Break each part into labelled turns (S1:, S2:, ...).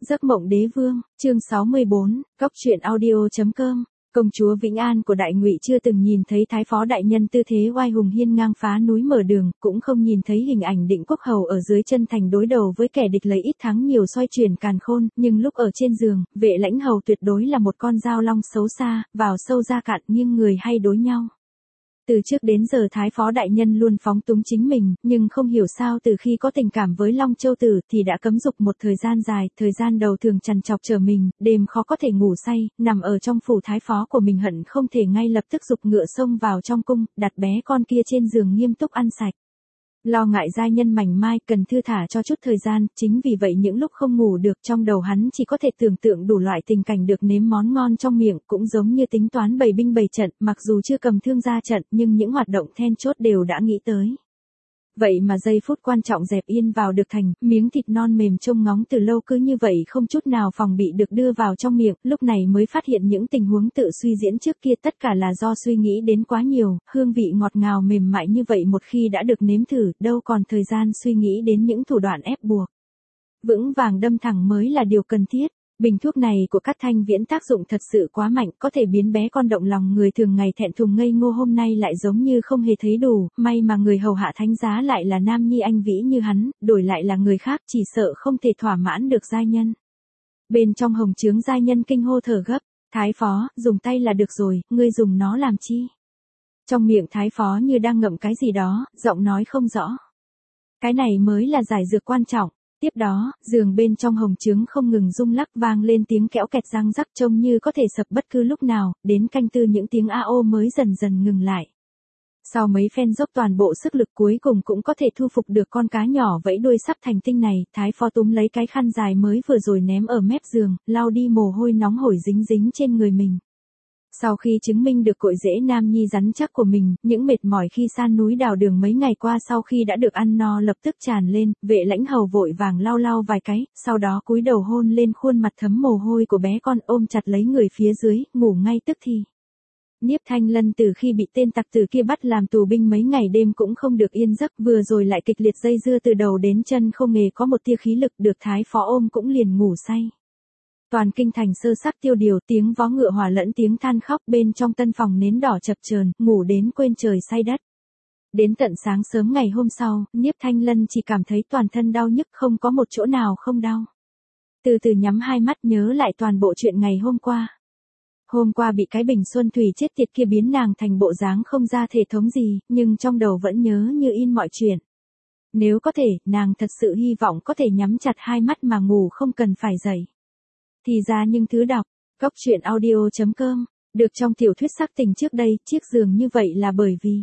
S1: Giấc mộng đế vương, chương 64, Cóc truyện audio.com. Công chúa Vĩnh An của Đại Ngụy chưa từng nhìn thấy thái phó đại nhân tư thế oai hùng hiên ngang phá núi mở đường, cũng không nhìn thấy hình ảnh Định Quốc hầu ở dưới chân thành đối đầu với kẻ địch lấy ít thắng nhiều xoay chuyển càn khôn, nhưng lúc ở trên giường, Vệ Lãnh hầu tuyệt đối là một con dao long xấu xa, vào sâu ra cạn nhưng người hay đối nhau. Từ trước đến giờ thái phó đại nhân luôn phóng túng chính mình, nhưng không hiểu sao từ khi có tình cảm với Long Châu Tử thì đã cấm dục một thời gian dài, thời gian đầu thường trằn trọc chờ mình, đêm khó có thể ngủ say, nằm ở trong phủ thái phó của mình hận không thể ngay lập tức dục ngựa xông vào trong cung, đặt bé con kia trên giường nghiêm túc ăn sạch. Lo ngại giai nhân mảnh mai cần thư thả cho chút thời gian, chính vì vậy những lúc không ngủ được trong đầu hắn chỉ có thể tưởng tượng đủ loại tình cảnh được nếm món ngon trong miệng, cũng giống như tính toán bày binh bày trận, mặc dù chưa cầm thương ra trận nhưng những hoạt động then chốt đều đã nghĩ tới. Vậy mà giây phút quan trọng dẹp yên vào được thành, miếng thịt non mềm trông ngóng từ lâu cứ như vậy không chút nào phòng bị được đưa vào trong miệng, lúc này mới phát hiện những tình huống tự suy diễn trước kia tất cả là do suy nghĩ đến quá nhiều, hương vị ngọt ngào mềm mại như vậy một khi đã được nếm thử, đâu còn thời gian suy nghĩ đến những thủ đoạn ép buộc. Vững vàng đâm thẳng mới là điều cần thiết. Bình thuốc này của Cát Thanh Viễn tác dụng thật sự quá mạnh, có thể biến bé con động lòng người thường ngày thẹn thùng ngây ngô hôm nay lại giống như không hề thấy đủ, may mà người hầu hạ thánh giá lại là nam nhi anh vĩ như hắn, đổi lại là người khác chỉ sợ không thể thỏa mãn được giai nhân. Bên trong hồng trướng giai nhân kinh hô thở gấp, thái phó, dùng tay là được rồi, ngươi dùng nó làm chi? Trong miệng thái phó như đang ngậm cái gì đó, giọng nói không rõ. Cái này mới là giải dược quan trọng. Tiếp đó, giường bên trong hồng trướng không ngừng rung lắc vang lên tiếng kẽo kẹt răng rắc trông như có thể sập bất cứ lúc nào, đến canh tư những tiếng a ô mới dần dần ngừng lại. Sau mấy phen dốc toàn bộ sức lực cuối cùng cũng có thể thu phục được con cá nhỏ vẫy đuôi sắp thành tinh này, thái phó túm lấy cái khăn dài mới vừa rồi ném ở mép giường, lau đi mồ hôi nóng hổi dính dính trên người mình. Sau khi chứng minh được cội rễ nam nhi rắn chắc của mình, những mệt mỏi khi san núi đào đường mấy ngày qua sau khi đã được ăn no lập tức tràn lên, Vệ Lãnh hầu vội vàng lau lau vài cái, sau đó cúi đầu hôn lên khuôn mặt thấm mồ hôi của bé con ôm chặt lấy người phía dưới, ngủ ngay tức thì. Nhiếp Thanh Lân từ khi bị tên tặc tử kia bắt làm tù binh mấy ngày đêm cũng không được yên giấc, vừa rồi lại kịch liệt dây dưa từ đầu đến chân không hề có một tia khí lực, được thái phó ôm cũng liền ngủ say. Toàn kinh thành sơ sắc tiêu điều, tiếng vó ngựa hòa lẫn tiếng than khóc, bên trong tân phòng nến đỏ chập chờn, ngủ đến quên trời say đất. Đến tận sáng sớm ngày hôm sau, Nhiếp Thanh Lân chỉ cảm thấy toàn thân đau nhức, không có một chỗ nào không đau. Từ từ nhắm hai mắt nhớ lại toàn bộ chuyện ngày hôm qua. Hôm qua bị cái bình xuân thủy chết tiệt kia biến nàng thành bộ dáng không ra thể thống gì, nhưng trong đầu vẫn nhớ như in mọi chuyện. Nếu có thể, nàng thật sự hy vọng có thể nhắm chặt hai mắt mà ngủ không cần phải dậy. Thì ra những thứ đọc, Cóc truyện audio.com, được trong tiểu thuyết sắc tình trước đây, chiếc giường như vậy là bởi vì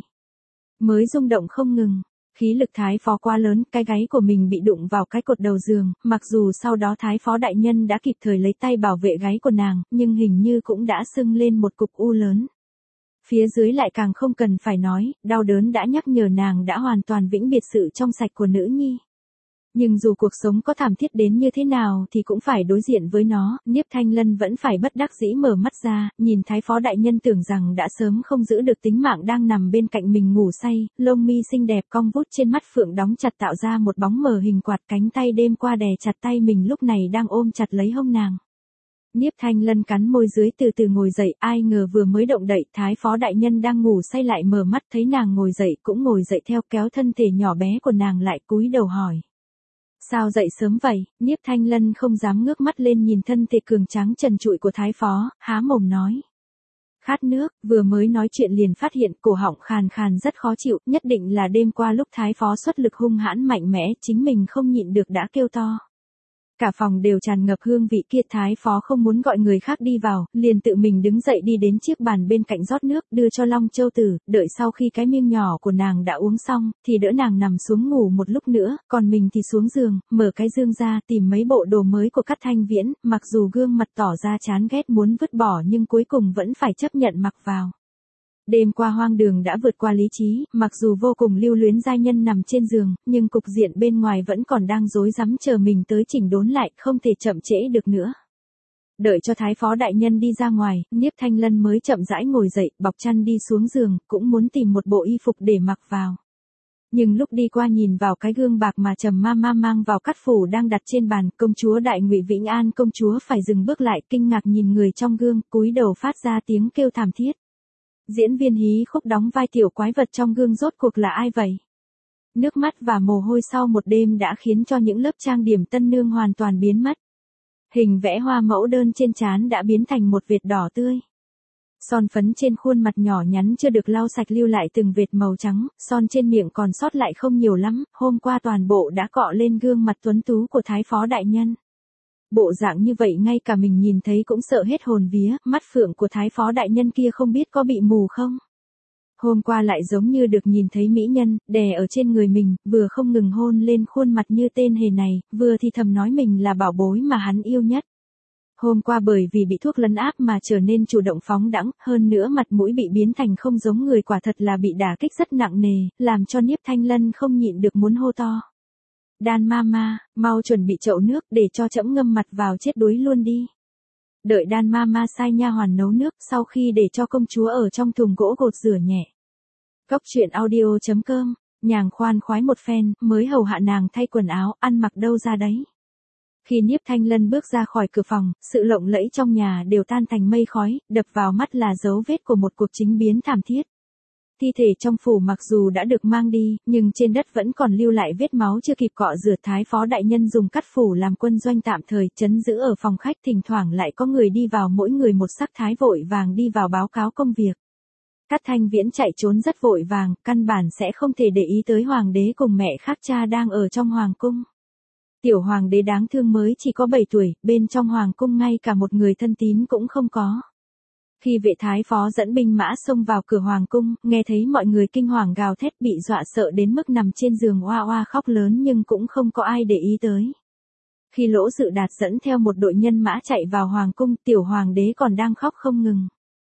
S1: mới rung động không ngừng, khí lực thái phó quá lớn, cái gáy của mình bị đụng vào cái cột đầu giường, mặc dù sau đó thái phó đại nhân đã kịp thời lấy tay bảo vệ gáy của nàng, nhưng hình như cũng đã sưng lên một cục u lớn. Phía dưới lại càng không cần phải nói, đau đớn đã nhắc nhở nàng đã hoàn toàn vĩnh biệt sự trong sạch của nữ nhi. Nhưng dù cuộc sống có thảm thiết đến như thế nào thì cũng phải đối diện với nó, Nhiếp Thanh Lân vẫn phải bất đắc dĩ mở mắt ra, nhìn thái phó đại nhân tưởng rằng đã sớm không giữ được tính mạng đang nằm bên cạnh mình ngủ say, lông mi xinh đẹp cong vút trên mắt phượng đóng chặt tạo ra một bóng mờ hình quạt, cánh tay đêm qua đè chặt tay mình lúc này đang ôm chặt lấy hông nàng. Nhiếp Thanh Lân cắn môi dưới từ từ ngồi dậy, ai ngờ vừa mới động đậy, thái phó đại nhân đang ngủ say lại mở mắt thấy nàng ngồi dậy cũng ngồi dậy theo, kéo thân thể nhỏ bé của nàng lại cúi đầu hỏi. Sao dậy sớm vậy? Nhiếp Thanh Lân không dám ngước mắt lên nhìn thân thể cường tráng trần trụi của thái phó, há mồm nói. Khát nước, vừa mới nói chuyện liền phát hiện cổ họng khàn khàn rất khó chịu, nhất định là đêm qua lúc thái phó xuất lực hung hãn mạnh mẽ, chính mình không nhịn được đã kêu to. Cả phòng đều tràn ngập hương vị kia, thái phó không muốn gọi người khác đi vào, liền tự mình đứng dậy đi đến chiếc bàn bên cạnh rót nước, đưa cho Long Châu Tử, đợi sau khi cái miếng nhỏ của nàng đã uống xong, thì đỡ nàng nằm xuống ngủ một lúc nữa, còn mình thì xuống giường, mở cái dương ra tìm mấy bộ đồ mới của Cát Thanh Viễn, mặc dù gương mặt tỏ ra chán ghét muốn vứt bỏ nhưng cuối cùng vẫn phải chấp nhận mặc vào. Đêm qua hoang đường đã vượt qua lý trí, mặc dù vô cùng lưu luyến giai nhân nằm trên giường, nhưng cục diện bên ngoài vẫn còn đang rối rắm chờ mình tới chỉnh đốn lại, không thể chậm trễ được nữa. Đợi cho thái phó đại nhân đi ra ngoài, Nhiếp Thanh Lân mới chậm rãi ngồi dậy, bọc chăn đi xuống giường, cũng muốn tìm một bộ y phục để mặc vào. Nhưng lúc đi qua nhìn vào cái gương bạc mà Trầm ma ma mang vào cát phủ đang đặt trên bàn, công chúa Đại Ngụy Vĩnh An công chúa phải dừng bước lại, kinh ngạc nhìn người trong gương, cúi đầu phát ra tiếng kêu thảm thiết. Diễn viên hí khúc đóng vai tiểu quái vật trong gương rốt cuộc là ai vậy? Nước mắt và mồ hôi sau một đêm đã khiến cho những lớp trang điểm tân nương hoàn toàn biến mất. Hình vẽ hoa mẫu đơn trên trán đã biến thành một vệt đỏ tươi. Son phấn trên khuôn mặt nhỏ nhắn chưa được lau sạch lưu lại từng vệt màu trắng, son trên miệng còn sót lại không nhiều lắm, hôm qua toàn bộ đã cọ lên gương mặt tuấn tú của Thái phó đại nhân. Bộ dạng như vậy ngay cả mình nhìn thấy cũng sợ hết hồn vía, mắt phượng của Thái phó đại nhân kia không biết có bị mù không? Hôm qua lại giống như được nhìn thấy mỹ nhân, đè ở trên người mình, vừa không ngừng hôn lên khuôn mặt như tên hề này, vừa thì thầm nói mình là bảo bối mà hắn yêu nhất. Hôm qua bởi vì bị thuốc lấn áp mà trở nên chủ động phóng đãng, hơn nữa mặt mũi bị biến thành không giống người, quả thật là bị đả kích rất nặng nề, làm cho Niếp Thanh Lân không nhịn được muốn hô to. Đan mama, mau chuẩn bị chậu nước để cho trẫm ngâm mặt vào chết đuối luôn đi. Đợi Đan mama sai nha hoàn nấu nước, sau khi để cho công chúa ở trong thùng gỗ gột rửa nhẹ. Cốc truyện audio.com, nhàng khoan khoái một phen, mới hầu hạ nàng thay quần áo, ăn mặc đâu ra đấy. Khi Niếp Thanh Lân bước ra khỏi cửa phòng, sự lộng lẫy trong nhà đều tan thành mây khói, đập vào mắt là dấu vết của một cuộc chính biến thảm thiết. Thi thể trong phủ mặc dù đã được mang đi, nhưng trên đất vẫn còn lưu lại vết máu chưa kịp cọ rửa. Thái phó đại nhân dùng cát phủ làm quân doanh tạm thời, trấn giữ ở phòng khách, thỉnh thoảng lại có người đi vào, mỗi người một sắc thái, vội vàng đi vào báo cáo công việc. Cát Thanh Viễn chạy trốn rất vội vàng, căn bản sẽ không thể để ý tới hoàng đế cùng mẹ khác cha đang ở trong hoàng cung. Tiểu hoàng đế đáng thương mới chỉ có 7 tuổi, bên trong hoàng cung ngay cả một người thân tín cũng không có. Khi vệ thái phó dẫn binh mã xông vào cửa hoàng cung, nghe thấy mọi người kinh hoàng gào thét, bị dọa sợ đến mức nằm trên giường oa oa khóc lớn, nhưng cũng không có ai để ý tới. Khi Lỗ Dự Đạt dẫn theo một đội nhân mã chạy vào hoàng cung, tiểu hoàng đế còn đang khóc không ngừng.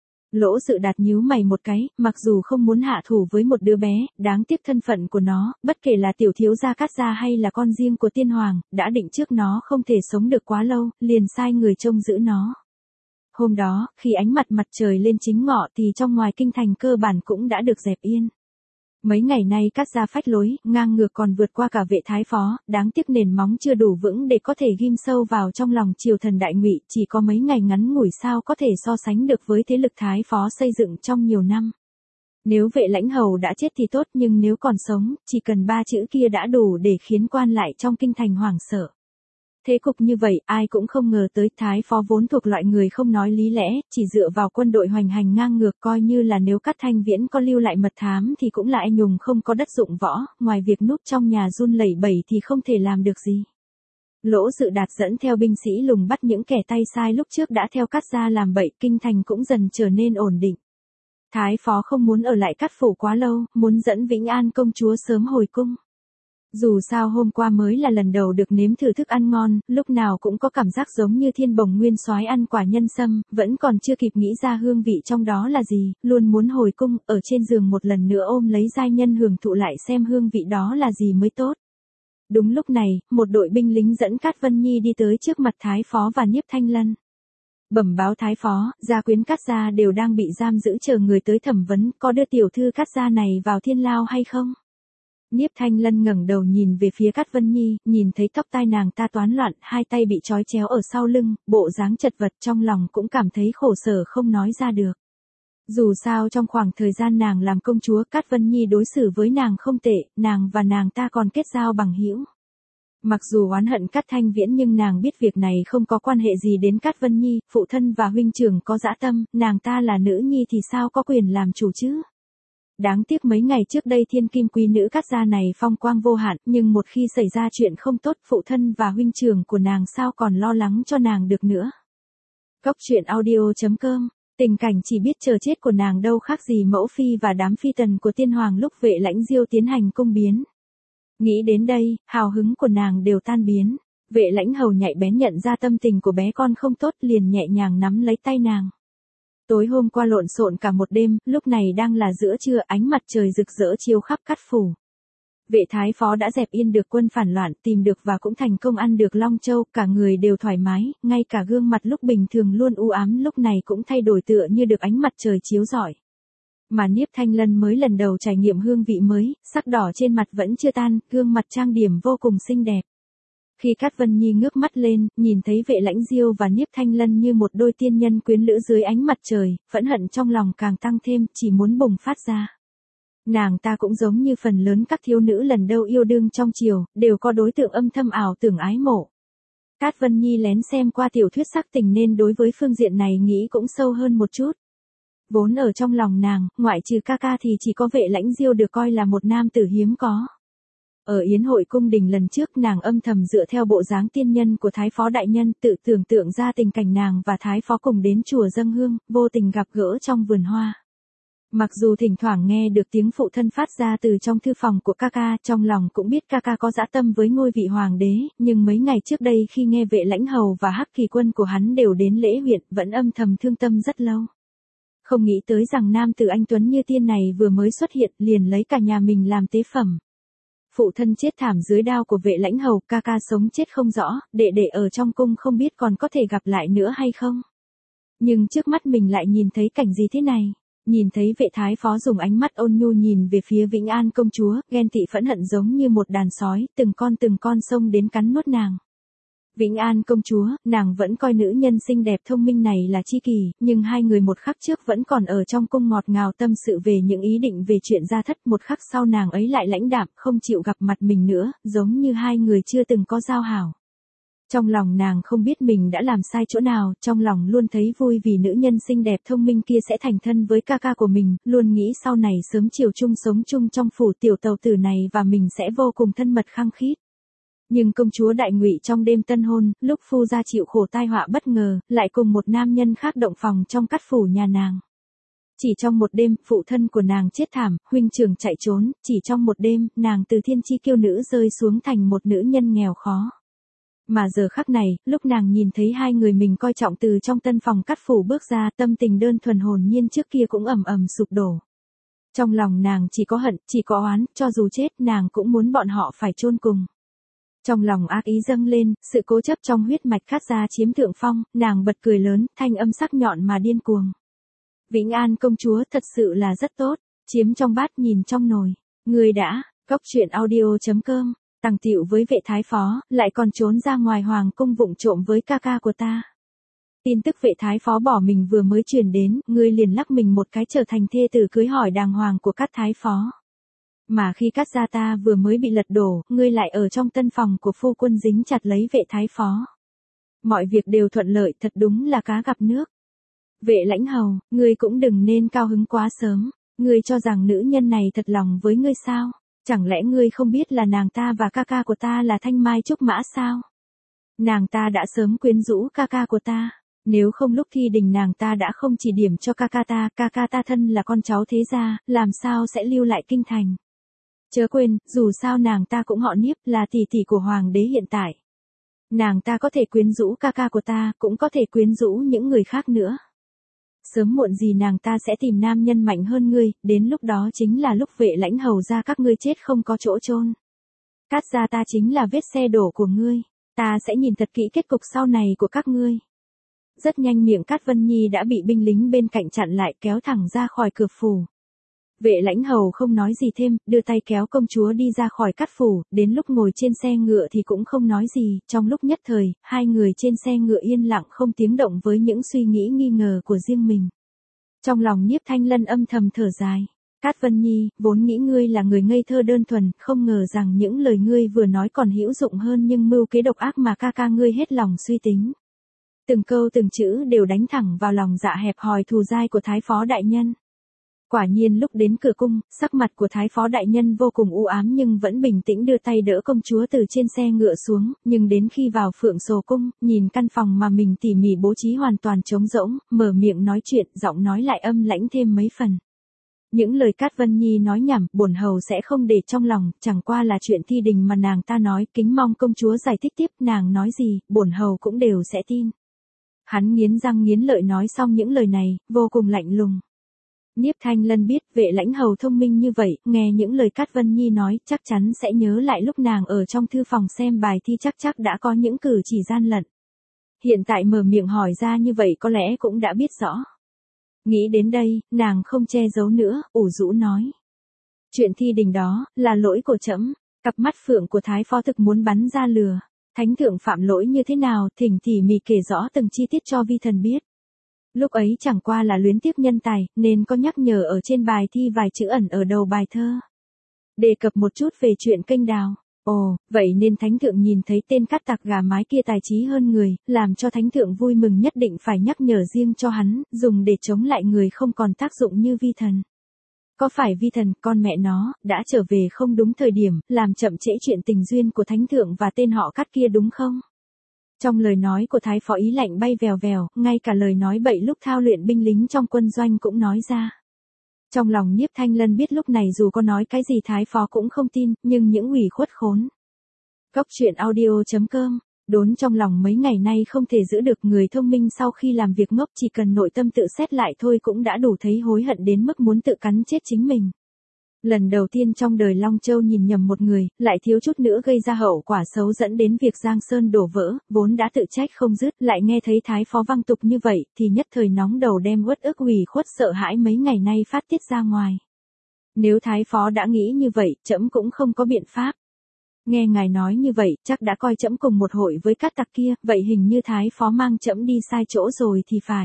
S1: Lỗ Dự Đạt nhíu mày một cái, mặc dù không muốn hạ thủ với một đứa bé, đáng tiếc thân phận của nó, bất kể là tiểu thiếu gia Cát gia hay là con riêng của tiên hoàng, đã định trước nó không thể sống được quá lâu, liền sai người trông giữ nó. Hôm đó, khi ánh mặt trời lên chính ngọ thì trong ngoài kinh thành cơ bản cũng đã được dẹp yên. Mấy ngày nay Cát gia phách lối, ngang ngược còn vượt qua cả vệ thái phó, đáng tiếc nền móng chưa đủ vững để có thể ghim sâu vào trong lòng triều thần Đại Ngụy, chỉ có mấy ngày ngắn ngủi sao có thể so sánh được với thế lực thái phó xây dựng trong nhiều năm. Nếu vệ lãnh hầu đã chết thì tốt, nhưng nếu còn sống, chỉ cần 3 chữ kia đã đủ để khiến quan lại trong kinh thành hoảng sợ. Thế cục như vậy, ai cũng không ngờ tới. Thái phó vốn thuộc loại người không nói lý lẽ, chỉ dựa vào quân đội hoành hành ngang ngược, coi như là nếu Cát Thanh Viễn có lưu lại mật thám thì cũng là anh nhùng không có đất dụng võ, ngoài việc núp trong nhà run lẩy bẩy thì không thể làm được gì. Lỗ Dự Đạt dẫn theo binh sĩ lùng bắt những kẻ tay sai lúc trước đã theo Cát gia làm bậy, kinh thành cũng dần trở nên ổn định. Thái phó không muốn ở lại Cát phủ quá lâu, muốn dẫn Vĩnh An công chúa sớm hồi cung. Dù sao hôm qua mới là lần đầu được nếm thử thức ăn ngon, lúc nào cũng có cảm giác giống như thiên bồng nguyên soái ăn quả nhân sâm, vẫn còn chưa kịp nghĩ ra hương vị trong đó là gì, luôn muốn hồi cung, ở trên giường một lần nữa ôm lấy giai nhân hưởng thụ lại xem hương vị đó là gì mới tốt. Đúng lúc này, một đội binh lính dẫn Cát Vân Nhi đi tới trước mặt Thái phó và Niếp Thanh Lân. Bẩm báo Thái phó, gia quyến Cát gia đều đang bị giam giữ chờ người tới thẩm vấn, có đưa tiểu thư Cát gia này vào thiên lao hay không? Niếp Thanh Lân ngẩng đầu nhìn về phía Cát Vân Nhi, nhìn thấy tóc tai nàng ta toán loạn, hai tay bị trói chéo ở sau lưng, bộ dáng chật vật, trong lòng cũng cảm thấy khổ sở không nói ra được. Dù sao trong khoảng thời gian nàng làm công chúa, Cát Vân Nhi đối xử với nàng không tệ, nàng và nàng ta còn kết giao bằng hữu. Mặc dù oán hận Cát Thanh Viễn nhưng nàng biết việc này không có quan hệ gì đến Cát Vân Nhi, phụ thân và huynh trưởng có dã tâm, nàng ta là nữ nhi thì sao có quyền làm chủ chứ? Đáng tiếc mấy ngày trước đây thiên kim quý nữ Cát gia này phong quang vô hạn, nhưng một khi xảy ra chuyện không tốt, phụ thân và huynh trưởng của nàng sao còn lo lắng cho nàng được nữa. Cốc truyện audio.com, tình cảnh chỉ biết chờ chết của nàng đâu khác gì mẫu phi và đám phi tần của tiên hoàng lúc Vệ Lãnh Diêu tiến hành cung biến. Nghĩ đến đây, hào hứng của nàng đều tan biến. Vệ Lãnh hầu nhạy bén nhận ra tâm tình của bé con không tốt, liền nhẹ nhàng nắm lấy tay nàng. Tối hôm qua lộn xộn cả một đêm, lúc này đang là giữa trưa, ánh mặt trời rực rỡ chiếu khắp Cát phủ. Vệ thái phó đã dẹp yên được quân phản loạn, tìm được và cũng thành công ăn được Long Châu, cả người đều thoải mái, ngay cả gương mặt lúc bình thường luôn u ám lúc này cũng thay đổi tựa như được ánh mặt trời chiếu rọi. Mà Niếp Thanh Lân mới lần đầu trải nghiệm hương vị mới, sắc đỏ trên mặt vẫn chưa tan, gương mặt trang điểm vô cùng xinh đẹp. Khi Cát Vân Nhi ngước mắt lên, nhìn thấy Vệ Lãnh Diêu và Niếp Thanh Lân như một đôi tiên nhân quyến lữ dưới ánh mặt trời, phẫn hận trong lòng càng tăng thêm, chỉ muốn bùng phát ra. Nàng ta cũng giống như phần lớn các thiếu nữ lần đầu yêu đương trong triều, đều có đối tượng âm thầm ảo tưởng ái mộ. Cát Vân Nhi lén xem qua tiểu thuyết sắc tình nên đối với phương diện này nghĩ cũng sâu hơn một chút. Vốn ở trong lòng nàng, ngoại trừ ca ca thì chỉ có Vệ Lãnh Diêu được coi là một nam tử hiếm có. Ở yến hội cung đình lần trước nàng âm thầm dựa theo bộ dáng tiên nhân của Thái Phó Đại Nhân tự tưởng tượng ra tình cảnh nàng và Thái Phó cùng đến chùa dâng hương, vô tình gặp gỡ trong vườn hoa. Mặc dù thỉnh thoảng nghe được tiếng phụ thân phát ra từ trong thư phòng của ca ca, trong lòng cũng biết ca ca có dã tâm với ngôi vị hoàng đế, nhưng mấy ngày trước đây khi nghe Vệ Lãnh Hầu và Hắc Kỳ Quân của hắn đều đến lễ huyện, vẫn âm thầm thương tâm rất lâu. Không nghĩ tới rằng nam tử anh tuấn như tiên này vừa mới xuất hiện liền lấy cả nhà mình làm tế phẩm. Phụ thân chết thảm dưới đao của Vệ Lãnh Hầu, ca ca sống chết không rõ, đệ đệ ở trong cung không biết còn có thể gặp lại nữa hay không. Nhưng trước mắt mình lại nhìn thấy cảnh gì thế này? Nhìn thấy Vệ Thái Phó dùng ánh mắt ôn nhu nhìn về phía Vĩnh An công chúa, ghen tị phẫn hận giống như một đàn sói, từng con xông đến cắn nuốt nàng. Vĩnh An công chúa, nàng vẫn coi nữ nhân xinh đẹp thông minh này là chi kỷ, nhưng hai người một khắc trước vẫn còn ở trong cung ngọt ngào tâm sự về những ý định về chuyện gia thất, một khắc sau nàng ấy lại lãnh đạm, không chịu gặp mặt mình nữa, giống như hai người chưa từng có giao hảo. Trong lòng nàng không biết mình đã làm sai chỗ nào, trong lòng luôn thấy vui vì nữ nhân xinh đẹp thông minh kia sẽ thành thân với ca ca của mình, luôn nghĩ sau này sớm chiều chung sống chung trong phủ tiểu tàu tử này và mình sẽ vô cùng thân mật khăng khít. Nhưng công chúa Đại Ngụy trong đêm tân hôn, lúc phu gia chịu khổ tai họa bất ngờ, lại cùng một nam nhân khác động phòng trong cát phủ nhà nàng. Chỉ trong một đêm, phụ thân của nàng chết thảm, huynh trưởng chạy trốn, chỉ trong một đêm, nàng từ thiên chi kiêu nữ rơi xuống thành một nữ nhân nghèo khó. Mà giờ khắc này, lúc nàng nhìn thấy hai người mình coi trọng từ trong tân phòng cát phủ bước ra, tâm tình đơn thuần hồn nhiên trước kia cũng ầm ầm sụp đổ. Trong lòng nàng chỉ có hận, chỉ có oán, cho dù chết nàng cũng muốn bọn họ phải chôn cùng. Trong lòng ác ý dâng lên, sự cố chấp trong huyết mạch khát ra chiếm thượng phong, nàng bật cười lớn, thanh âm sắc nhọn mà điên cuồng. Vĩnh An công chúa thật sự là rất tốt, chiếm trong bát nhìn trong nồi. Người đã, goctruyện.audio.com, tằng tịu với Vệ Thái Phó, lại còn trốn ra ngoài hoàng cung vụng trộm với ca ca của ta. Tin tức Vệ Thái Phó bỏ mình vừa mới truyền đến, ngươi liền lắc mình một cái trở thành thê tử cưới hỏi đàng hoàng của Cát Thái Phó. Mà khi Cát gia ta vừa mới bị lật đổ, ngươi lại ở trong tân phòng của phu quân dính chặt lấy Vệ Thái Phó. Mọi việc đều thuận lợi, thật đúng là cá gặp nước. Vệ Lãnh Hầu, ngươi cũng đừng nên cao hứng quá sớm, ngươi cho rằng nữ nhân này thật lòng với ngươi sao? Chẳng lẽ ngươi không biết là nàng ta và ca ca của ta là Thanh Mai Trúc Mã sao? Nàng ta đã sớm quyến rũ ca ca của ta, nếu không lúc thi đình nàng ta đã không chỉ điểm cho ca ca ta thân là con cháu thế gia, làm sao sẽ lưu lại kinh thành. Chớ quên, dù sao nàng ta cũng họ Niếp, là tỷ tỷ của hoàng đế hiện tại. Nàng ta có thể quyến rũ ca ca của ta, cũng có thể quyến rũ những người khác nữa. Sớm muộn gì nàng ta sẽ tìm nam nhân mạnh hơn ngươi, đến lúc đó chính là lúc Vệ Lãnh Hầu gia các ngươi chết không có chỗ chôn. Cát gia ta chính là vết xe đổ của ngươi, ta sẽ nhìn thật kỹ kết cục sau này của các ngươi. Rất nhanh miệng Cát Vân Nhi đã bị binh lính bên cạnh chặn lại, kéo thẳng ra khỏi cửa phủ. Vệ Lãnh Hầu không nói gì thêm, đưa tay kéo công chúa đi ra khỏi cát phủ, đến lúc ngồi trên xe ngựa thì cũng không nói gì, trong lúc nhất thời, hai người trên xe ngựa yên lặng không tiếng động với những suy nghĩ nghi ngờ của riêng mình. Trong lòng Nhiếp Thanh Lân âm thầm thở dài. Cát Vân Nhi, vốn nghĩ ngươi là người ngây thơ đơn thuần, không ngờ rằng những lời ngươi vừa nói còn hữu dụng hơn nhưng mưu kế độc ác mà ca ca ngươi hết lòng suy tính. Từng câu từng chữ đều đánh thẳng vào lòng dạ hẹp hòi thù dai của Thái Phó Đại Nhân. Quả nhiên lúc đến cửa cung, sắc mặt của Thái Phó Đại Nhân vô cùng u ám nhưng vẫn bình tĩnh đưa tay đỡ công chúa từ trên xe ngựa xuống, nhưng đến khi vào Phượng Sồ Cung, nhìn căn phòng mà mình tỉ mỉ bố trí hoàn toàn trống rỗng, mở miệng nói chuyện, giọng nói lại âm lãnh thêm mấy phần. Những lời Cát Vân Nhi nói nhảm, bổn hầu sẽ không để trong lòng, chẳng qua là chuyện thi đình mà nàng ta nói, kính mong công chúa giải thích tiếp, nàng nói gì, bổn hầu cũng đều sẽ tin. Hắn nghiến răng nghiến lợi nói xong những lời này, vô cùng lạnh lùng. Nhiếp Thanh Lân biết Vệ Lãnh Hầu thông minh như vậy, nghe những lời Cát Vân Nhi nói, chắc chắn sẽ nhớ lại lúc nàng ở trong thư phòng xem bài thi chắc đã có những cử chỉ gian lận. Hiện tại mở miệng hỏi ra như vậy có lẽ cũng đã biết rõ. Nghĩ đến đây, nàng không che giấu nữa, ủ rũ nói. Chuyện thi đình đó, là lỗi của trẫm. Cặp mắt phượng của Thái Phó thực muốn bắn ra lửa. Thánh thượng phạm lỗi như thế nào, thỉnh tỉ mỉ kể rõ từng chi tiết cho vi thần biết. Lúc ấy chẳng qua là luyến tiếc nhân tài, nên có nhắc nhở ở trên bài thi vài chữ ẩn ở đầu bài thơ. Đề cập một chút về chuyện kênh đào. Ồ, vậy nên thánh thượng nhìn thấy tên cát tặc gà mái kia tài trí hơn người, làm cho thánh thượng vui mừng nhất định phải nhắc nhở riêng cho hắn, dùng để chống lại người không còn tác dụng như vi thần. Có phải vi thần, con mẹ nó, đã trở về không đúng thời điểm, làm chậm trễ chuyện tình duyên của thánh thượng và tên họ Cát kia đúng không? Trong lời nói của Thái Phó ý lạnh bay vèo vèo, ngay cả lời nói bậy lúc thao luyện binh lính trong quân doanh cũng nói ra. Trong lòng Nhiếp Thanh Lân biết lúc này dù có nói cái gì Thái Phó cũng không tin, nhưng những ủy khuất khốn. Góc truyện audio.com, đốn trong lòng mấy ngày nay không thể giữ được, người thông minh sau khi làm việc ngốc chỉ cần nội tâm tự xét lại thôi cũng đã đủ thấy hối hận đến mức muốn tự cắn chết chính mình. Lần đầu tiên trong đời Long Châu nhìn nhầm một người, lại thiếu chút nữa gây ra hậu quả xấu dẫn đến việc Giang Sơn đổ vỡ, vốn đã tự trách không dứt, lại nghe thấy Thái Phó văng tục như vậy, thì nhất thời nóng đầu đem uất ức ủy khuất sợ hãi mấy ngày nay phát tiết ra ngoài. Nếu Thái Phó đã nghĩ như vậy, trẫm cũng không có biện pháp. Nghe ngài nói như vậy, chắc đã coi trẫm cùng một hội với cát tặc kia, vậy hình như Thái Phó mang trẫm đi sai chỗ rồi thì phải.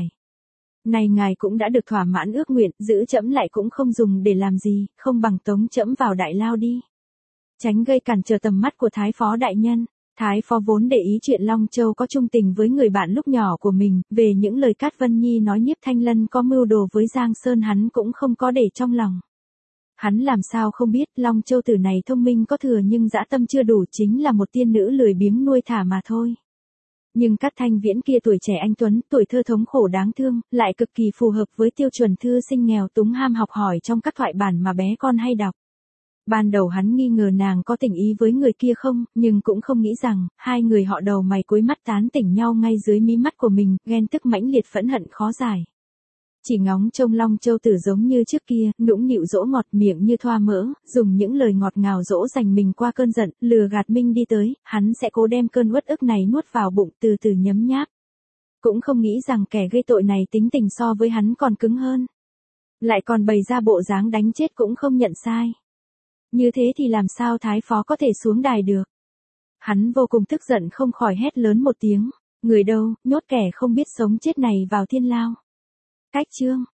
S1: Này ngài cũng đã được thỏa mãn ước nguyện, giữ trẫm lại cũng không dùng để làm gì, không bằng tống trẫm vào đại lao đi. Tránh gây cản trở tầm mắt của Thái Phó đại nhân. Thái Phó vốn để ý chuyện Long Châu có chung tình với người bạn lúc nhỏ của mình, về những lời Cát Vân Nhi nói Nhiếp Thanh Lân có mưu đồ với Giang Sơn hắn cũng không có để trong lòng. Hắn làm sao không biết Long Châu tử này thông minh có thừa nhưng dã tâm chưa đủ, chính là một tiên nữ lười biếng nuôi thả mà thôi. Nhưng Cát Thanh Viễn kia tuổi trẻ anh tuấn, tuổi thơ thống khổ đáng thương, lại cực kỳ phù hợp với tiêu chuẩn thư sinh nghèo túng ham học hỏi trong các thoại bản mà bé con hay đọc. Ban đầu hắn nghi ngờ nàng có tình ý với người kia không, nhưng cũng không nghĩ rằng, hai người họ đầu mày cuối mắt tán tỉnh nhau ngay dưới mí mắt của mình, ghen tức mãnh liệt phẫn hận khó giải. Chỉ ngóng trông Long Châu tử giống như trước kia, nũng nịu dỗ ngọt miệng như thoa mỡ, dùng những lời ngọt ngào dỗ dành mình qua cơn giận, lừa gạt Minh đi tới, hắn sẽ cố đem cơn uất ức này nuốt vào bụng từ từ nhấm nháp. Cũng không nghĩ rằng kẻ gây tội này tính tình so với hắn còn cứng hơn. Lại còn bày ra bộ dáng đánh chết cũng không nhận sai. Như thế thì làm sao Thái Phó có thể xuống đài được. Hắn vô cùng tức giận không khỏi hét lớn một tiếng, người đâu, nhốt kẻ không biết sống chết này vào thiên lao. Cách chương